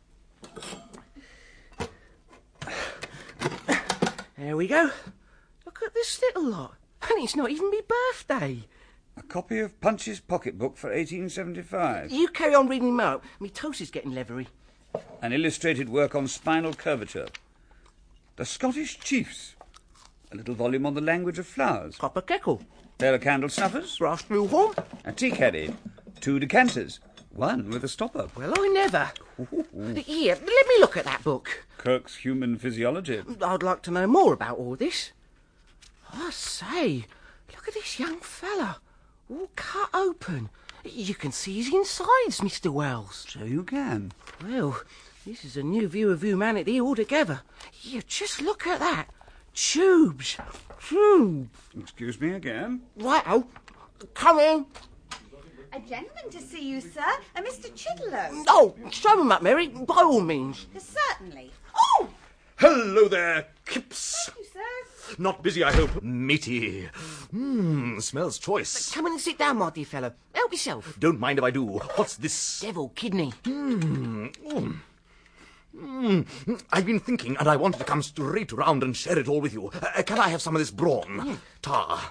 There we go. Look at this little lot. And it's not even my birthday. A copy of Punch's pocketbook for eighteen seventy-five. You carry on reading them out. Me toast is getting leathery. An illustrated work on spinal curvature. The Scottish Chiefs. A little volume on the language of flowers. Copper kettle. There are candle snuffers. Brass blue horn. A tea caddy. Two decanters. One with a stopper. Well, I never. Here, let me look at that book. Kirk's Human Physiology. I'd like to know more about all this. I say, look at this young fella. All cut open. You can see his insides, Mister Wells. So you can. Well, this is a new view of humanity altogether. You just look at that. Tubes. Tubes. Excuse me again. Righto. Come in. A gentleman to see you, sir. A Mister Chidlow. Oh, show him up, Mary, by all means. Certainly. Oh! Hello there, Kipps. Thank you, sir. Not busy, I hope. Meaty. Mmm, smells choice. Come in and sit down, my dear fellow. Help yourself. Don't mind if I do. What's this? Devil kidney. Mmm. Mm. Mm. I've been thinking, and I wanted to come straight round and share it all with you. Uh, can I have some of this brawn? Mm. Tar.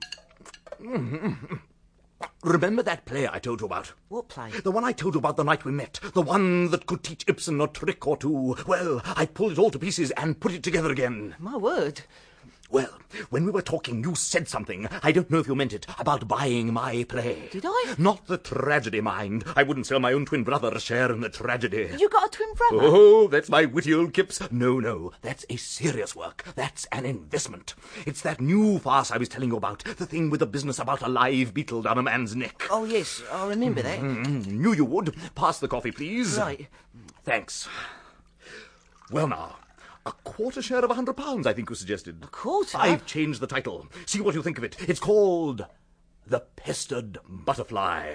Mm. Remember that play I told you about? What play? The one I told you about the night we met. The one that could teach Ibsen a trick or two. Well, I pulled it all to pieces and put it together again. My word. Well, when we were talking, you said something, I don't know if you meant it, about buying my play. Did I? Not the tragedy, mind. I wouldn't sell my own twin brother a share in the tragedy. You got a twin brother? Oh, that's my witty old Kipps. No, no, that's a serious work. That's an investment. It's that new farce I was telling you about, the thing with the business about a live beetle down a man's neck. Oh, yes, I remember that. Mm-hmm. Knew you would. Pass the coffee, please. Right. Thanks. Well, now... A quarter share of a hundred pounds, I think you suggested. A quarter? I've changed the title. See what you think of it. It's called The Pestered Butterfly.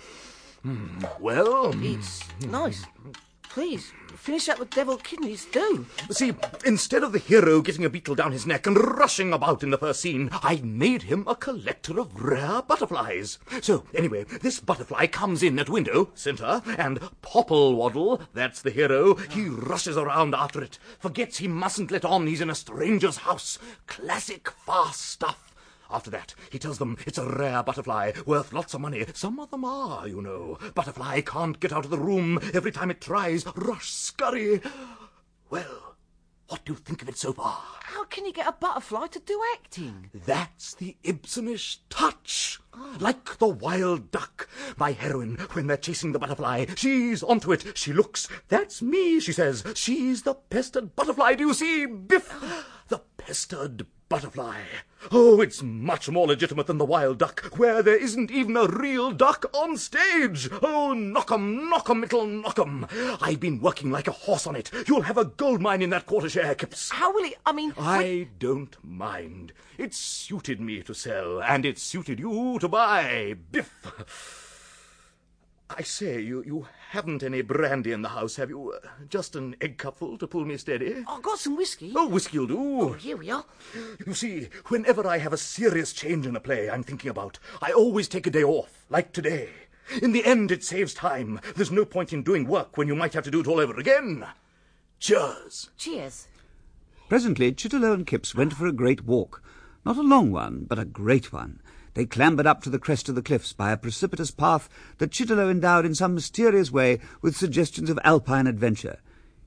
Hmm. Well... It's nice. Please, finish up with devil kidneys, do. See, instead of the hero getting a beetle down his neck and rushing about in the first scene, I made him a collector of rare butterflies. So, anyway, this butterfly comes in at window, centre, and Popplewaddle, that's the hero, he rushes around after it, forgets he mustn't let on he's in a stranger's house. Classic fast stuff. After that, he tells them it's a rare butterfly, worth lots of money. Some of them are, you know. Butterfly can't get out of the room every time it tries. Rush, scurry. Well, what do you think of it so far? How can you get a butterfly to do acting? That's the Ibsenish touch. Oh. Like the wild duck. My heroine, when they're chasing the butterfly, she's onto it. She looks. That's me, she says. She's the pestered butterfly. Do you see? Biff! The pestered butterfly. Oh, it's much more legitimate than the wild duck, where there isn't even a real duck on stage. Oh, knock 'em, knock 'em, it'll knock 'em. I've been working like a horse on it. You'll have a gold mine in that quarter share, Kipps. How will it, I mean... I don't mind. It suited me to sell, and it suited you to buy. Biff. I say, you, you haven't any brandy in the house, have you? Uh, just an egg cupful to pull me steady? I've got some whiskey. Oh, whiskey'll do. Oh, here we are. You see, whenever I have a serious change in a play I'm thinking about, I always take a day off, like today. In the end, it saves time. There's no point in doing work when you might have to do it all over again. Cheers. Cheers. Presently, Chitterlow and Kipps went for a great walk. Not a long one, but a great one. They clambered up to the crest of the cliffs by a precipitous path that Chitterlow endowed in some mysterious way with suggestions of alpine adventure.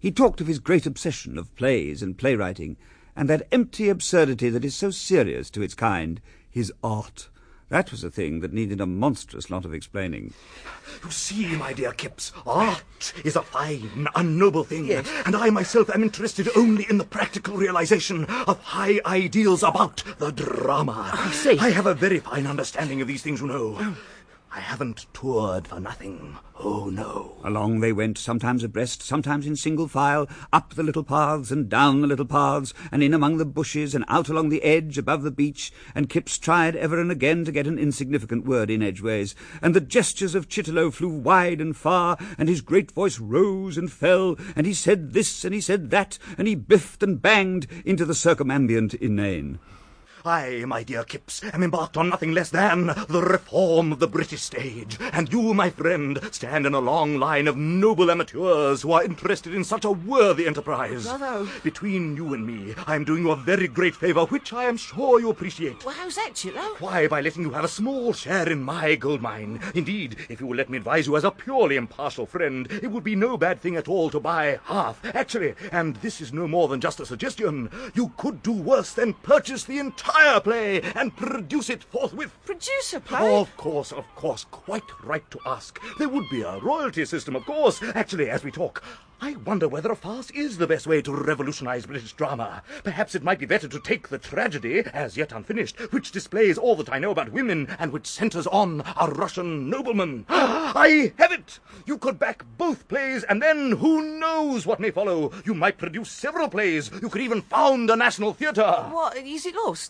He talked of his great obsession of plays and playwriting, and that empty absurdity that is so serious to its kind, his art. That was a thing that needed a monstrous lot of explaining. You see, my dear Kipps, art is a fine, unnoble thing, Yes. and I myself am interested only in the practical realization of high ideals about the drama. I see. I have a very fine understanding of these things, you know. I haven't toured for nothing. Oh, no. Along they went, sometimes abreast, sometimes in single file, up the little paths and down the little paths, and in among the bushes and out along the edge above the beach, and Kipps tried ever and again to get an insignificant word in edgeways, and the gestures of Chitterlow flew wide and far, and his great voice rose and fell, and he said this and he said that, and he biffed and banged into the circumambient inane. I, my dear Kipps, am embarked on nothing less than the reform of the British stage, and you, my friend, stand in a long line of noble amateurs who are interested in such a worthy enterprise. Bravo. Between you and me, I am doing you a very great favour, which I am sure you appreciate. Well, how's that, Chitlow? Why, by letting you have a small share in my gold mine. Indeed, if you will let me advise you as a purely impartial friend, it would be no bad thing at all to buy half. Actually, and this is no more than just a suggestion, you could do worse than purchase the entire play and produce it forthwith. Produce a play? Of course, of course, quite right to ask. There would be a royalty system, of course. Actually, as we talk, I wonder whether a farce is the best way to revolutionize British drama. Perhaps it might be better to take the tragedy, as yet unfinished, which displays all that I know about women and which centers on a Russian nobleman. I have it! You could back both plays, and then who knows what may follow. You might produce several plays. You could even found a national theatre. What, is it lost?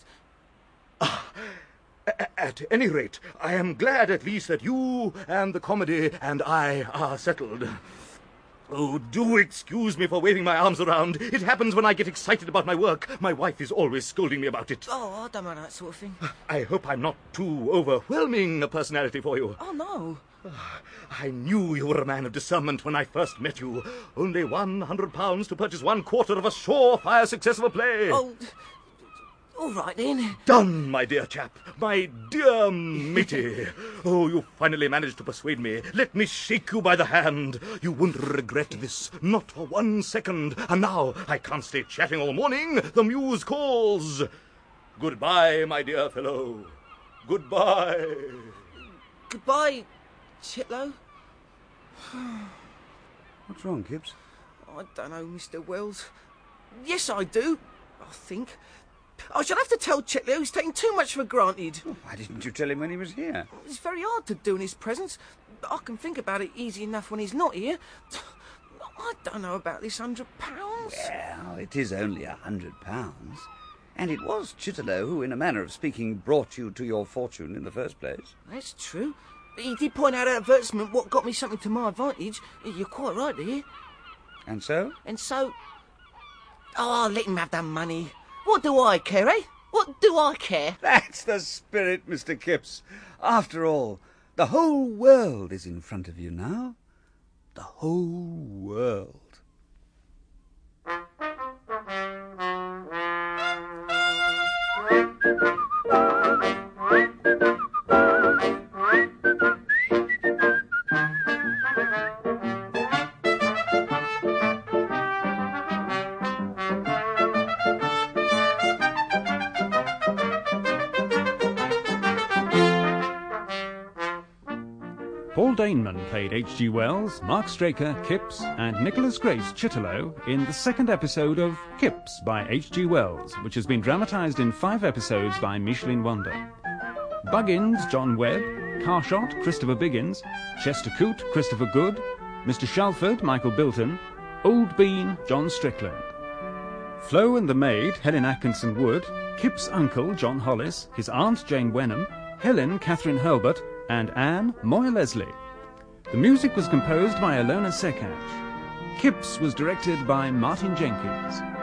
At any rate, I am glad at least that you and the comedy and I are settled. Oh, do excuse me for waving my arms around. It happens when I get excited about my work. My wife is always scolding me about it. Oh, I don't mind that sort of thing. I hope I'm not too overwhelming a personality for you. Oh, no. I knew you were a man of discernment when I first met you. Only one hundred pounds to purchase one quarter of a surefire success of a play. Oh, all right then. Done, my dear chap. My dear matey. Oh, you finally managed to persuade me. Let me shake you by the hand. You won't regret this, not for one second. And now I can't stay chatting all morning. The muse calls. Goodbye, my dear fellow. Goodbye. Goodbye, Chitlow. What's wrong, Kipps? I don't know, Mister Wells. Yes, I do, I think. I shall have to tell Chitlow he's taking too much for granted. Oh, why didn't you tell him when he was here? It's very hard to do in his presence. I can think about it easy enough when he's not here. I don't know about this hundred pounds. Well, it is only a hundred pounds. And it was Chitterlow who, in a manner of speaking, brought you to your fortune in the first place. That's true. He did point out an advertisement what got me something to my advantage. You're quite right there. And so? And so... Oh, I'll let him have that money. What do I care, eh? What do I care? That's the spirit, Mister Kipps. After all, the whole world is in front of you now. The whole world. Paul Daneman played H G Wells, Mark Straker, Kipps, and Nicholas Grace Chitterlow in the second episode of Kipps by H G Wells, which has been dramatised in five episodes by Micheline Wonder. Buggins, John Webb, Carshot, Christopher Biggins, Chester Coote, Christopher Good, Mister Shalford, Michael Bilton, Old Bean, John Strickland. Flo and the maid, Helen Atkinson Wood, Kip's uncle, John Hollis, his aunt, Jane Wenham, Helen, Catherine Hurlbut, and Anne, Moya Leslie. The music was composed by Alona Sekach. Kipps was directed by Martin Jenkins.